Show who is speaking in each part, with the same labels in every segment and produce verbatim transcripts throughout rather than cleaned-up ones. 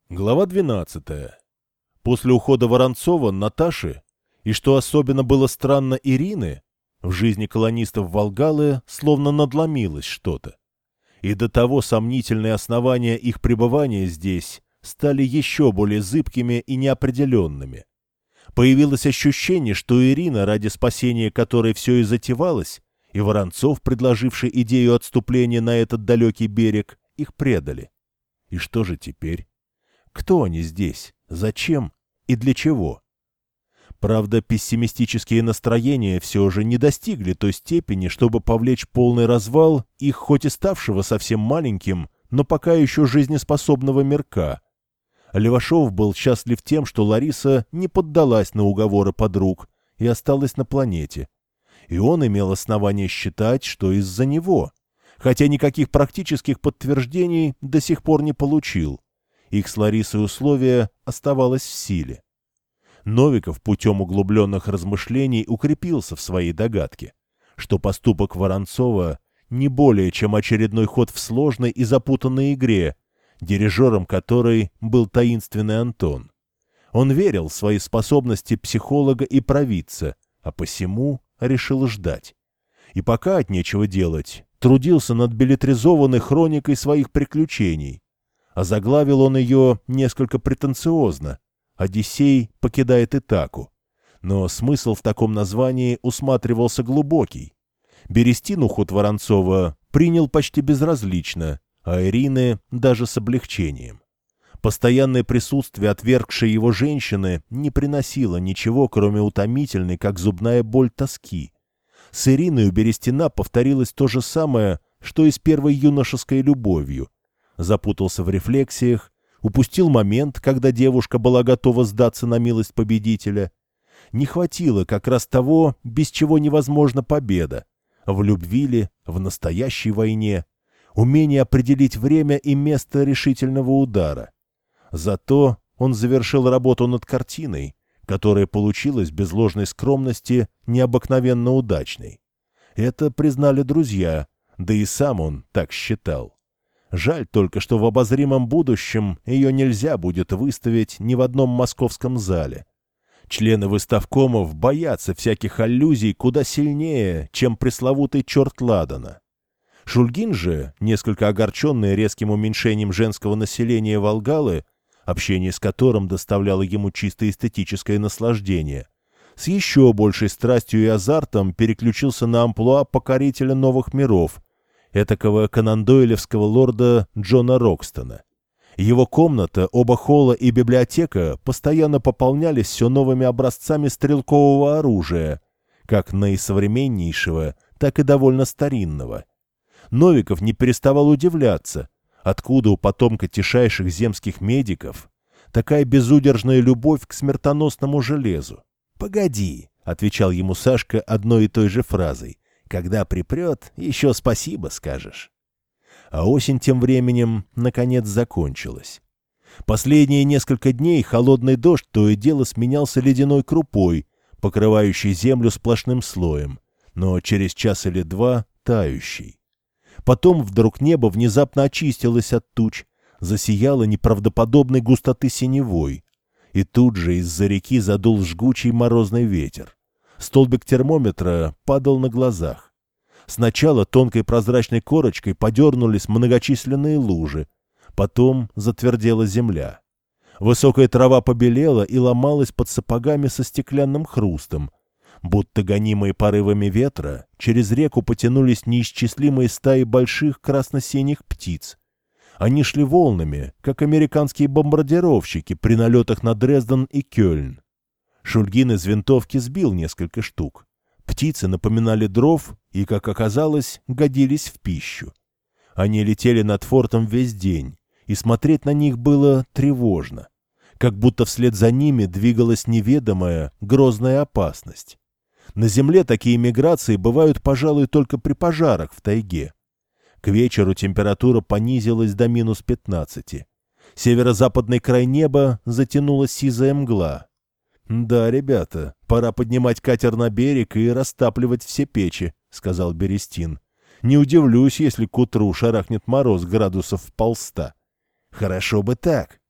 Speaker 1: Глава двенадцатая. После ухода Воронцова, Наташи, и, что особенно было странно, Ирины, в жизни колонистов Волгалы словно надломилось что-то. И до того сомнительные основания их пребывания здесь стали еще более зыбкими и неопределенными. Появилось ощущение, что Ирина, ради спасения которой все и затевалось, и Воронцов, предложивший идею отступления на этот далекий берег, их предали. И что же теперь? Кто они здесь? Зачем? И для чего? Правда, пессимистические настроения все же не достигли той степени, чтобы повлечь полный развал их хоть и ставшего совсем маленьким, но пока еще жизнеспособного мирка. Левашов был счастлив тем, что Лариса не поддалась на уговоры подруг и осталась на планете. И он имел основание считать, что из-за него, хотя никаких практических подтверждений до сих пор не получил. Их с Ларисой условие оставалось в силе. Новиков путем углубленных размышлений укрепился в своей догадке, что поступок Воронцова не более чем очередной ход в сложной и запутанной игре, дирижером которой был таинственный Антон. Он верил в свои способности психолога и провидца, а посему решил ждать. И пока от нечего делать, трудился над беллетризованной хроникой своих приключений. Озаглавил он ее несколько претенциозно: «Одиссей покидает Итаку». Но смысл в таком названии усматривался глубокий. Берестин уход Воронцова принял почти безразлично, а Ирины даже с облегчением. Постоянное присутствие отвергшей его женщины не приносило ничего, кроме утомительной, как зубная боль, тоски. С Ириной у Берестина повторилось то же самое, что и с первой юношеской любовью. Запутался в рефлексиях, упустил момент, когда девушка была готова сдаться на милость победителя. Не хватило как раз того, без чего невозможна победа. В любви ли, в настоящей войне, умение определить время и место решительного удара. Зато он завершил работу над картиной, которая получилась без ложной скромности необыкновенно удачной. Это признали друзья, да и сам он так считал. Жаль только, что в обозримом будущем ее нельзя будет выставить ни в одном московском зале. Члены выставкомов боятся всяких аллюзий куда сильнее, чем пресловутый черт Ладана. Шульгин же, несколько огорченный резким уменьшением женского населения Волгалы, общение с которым доставляло ему чисто эстетическое наслаждение, с еще большей страстью и азартом переключился на амплуа покорителя новых миров, этакого конан-дойлевского лорда Джона Рокстона. Его комната, оба холла и библиотека постоянно пополнялись все новыми образцами стрелкового оружия, как наисовременнейшего, так и довольно старинного. Новиков не переставал удивляться, откуда у потомка тишайших земских медиков такая безудержная любовь к смертоносному железу. «Погоди», — отвечал ему Сашка одной и той же фразой, «когда припрет, еще спасибо скажешь». А осень тем временем, наконец, закончилась. Последние несколько дней холодный дождь то и дело сменялся ледяной крупой, покрывающей землю сплошным слоем, но через час или два тающий. Потом вдруг небо внезапно очистилось от туч, засияло неправдоподобной густоты синевой, и тут же из-за реки задул жгучий морозный ветер. Столбик термометра падал на глазах. Сначала тонкой прозрачной корочкой подернулись многочисленные лужи, потом затвердела земля. Высокая трава побелела и ломалась под сапогами со стеклянным хрустом. Будто гонимые порывами ветра, через реку потянулись неисчислимые стаи больших красно-синих птиц. Они шли волнами, как американские бомбардировщики при налетах на Дрезден и Кёльн. Шульгин из винтовки сбил несколько штук. Птицы напоминали дров и, как оказалось, годились в пищу. Они летели над фортом весь день, и смотреть на них было тревожно, как будто вслед за ними двигалась неведомая, грозная опасность. На земле такие миграции бывают, пожалуй, только при пожарах в тайге. К вечеру температура понизилась до минус пятнадцати. Северо-западный край неба затянула сизая мгла. «Да, ребята, пора поднимать катер на берег и растапливать все печи», — сказал Берестин. «Не удивлюсь, если к утру шарахнет мороз градусов в полста». «Хорошо бы так»,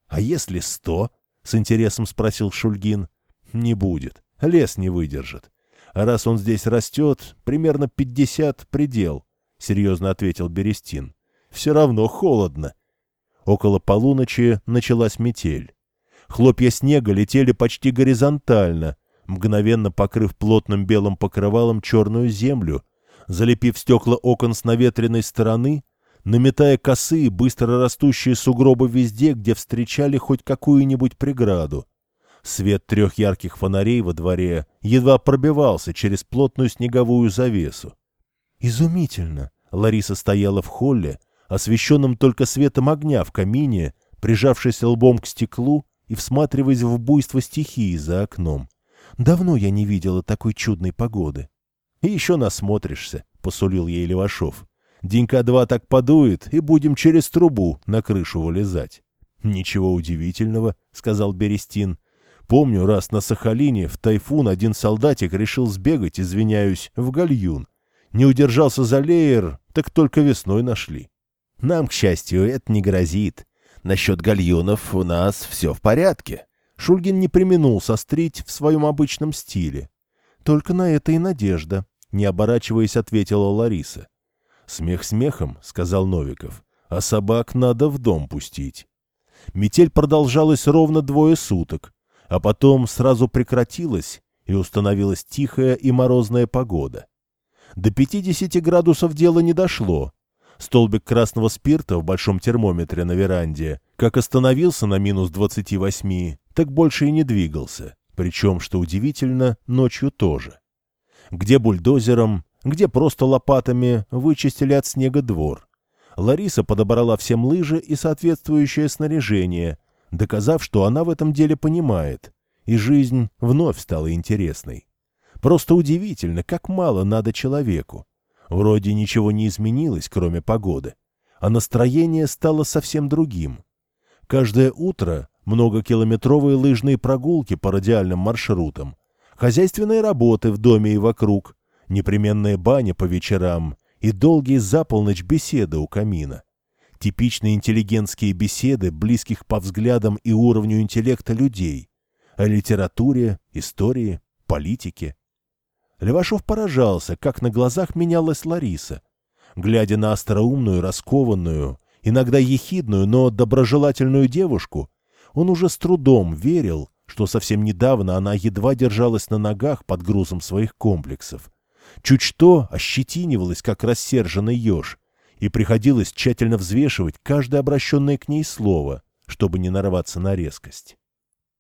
Speaker 1: «А если сто?» — с интересом спросил Шульгин. «Не будет. Лес не выдержит. А раз он здесь растет, примерно пятьдесят — предел», — серьезно ответил Берестин. «Все равно холодно». Около полуночи началась метель. Хлопья снега летели почти горизонтально, мгновенно покрыв плотным белым покрывалом черную землю, залепив стекла окон с наветренной стороны, наметая косые, быстро растущие сугробы везде, где встречали хоть какую-нибудь преграду. Свет трех ярких фонарей во дворе едва пробивался через плотную снеговую завесу. «Изумительно!» — Лариса стояла в холле, освещенном только светом огня в камине, прижавшись лбом к стеклу и всматриваясь в буйство стихии за окном. «Давно я не видела такой чудной погоды». «И еще насмотришься», — посулил ей Левашов. «Денька два так подует, и будем через трубу на крышу вылезать». «Ничего удивительного», — сказал Берестин. «Помню, раз на Сахалине в тайфун один солдатик решил сбегать, извиняюсь, в гальюн. Не удержался за леер, так только весной нашли». «Нам, к счастью, это не грозит. Насчет гальюнов у нас все в порядке». Шульгин не преминул сострить в своем обычном стиле. «Только на это и надежда», — не оборачиваясь, ответила Лариса. «Смех смехом», — сказал Новиков, — «а собак надо в дом пустить». Метель продолжалась ровно двое суток, а потом сразу прекратилась, и установилась тихая и морозная погода. До пятидесяти градусов дело не дошло. Столбик красного спирта в большом термометре на веранде как остановился на минус двадцати восьми, так больше и не двигался, причем, что удивительно, ночью тоже. Где бульдозером, где просто лопатами вычистили от снега двор. Лариса подобрала всем лыжи и соответствующее снаряжение, доказав, что она в этом деле понимает, и жизнь вновь стала интересной. Просто удивительно, как мало надо человеку. Вроде ничего не изменилось, кроме погоды, а настроение стало совсем другим. Каждое утро многокилометровые лыжные прогулки по радиальным маршрутам, хозяйственные работы в доме и вокруг, непременная баня по вечерам и долгие за полночь беседы у камина. Типичные интеллигентские беседы, близких по взглядам и уровню интеллекта людей, о литературе, истории, политике. Левашов поражался, как на глазах менялась Лариса. Глядя на остроумную, раскованную, иногда ехидную, но доброжелательную девушку, он уже с трудом верил, что совсем недавно она едва держалась на ногах под грузом своих комплексов. Чуть что ощетинивалась, как рассерженный еж, и приходилось тщательно взвешивать каждое обращенное к ней слово, чтобы не нарваться на резкость.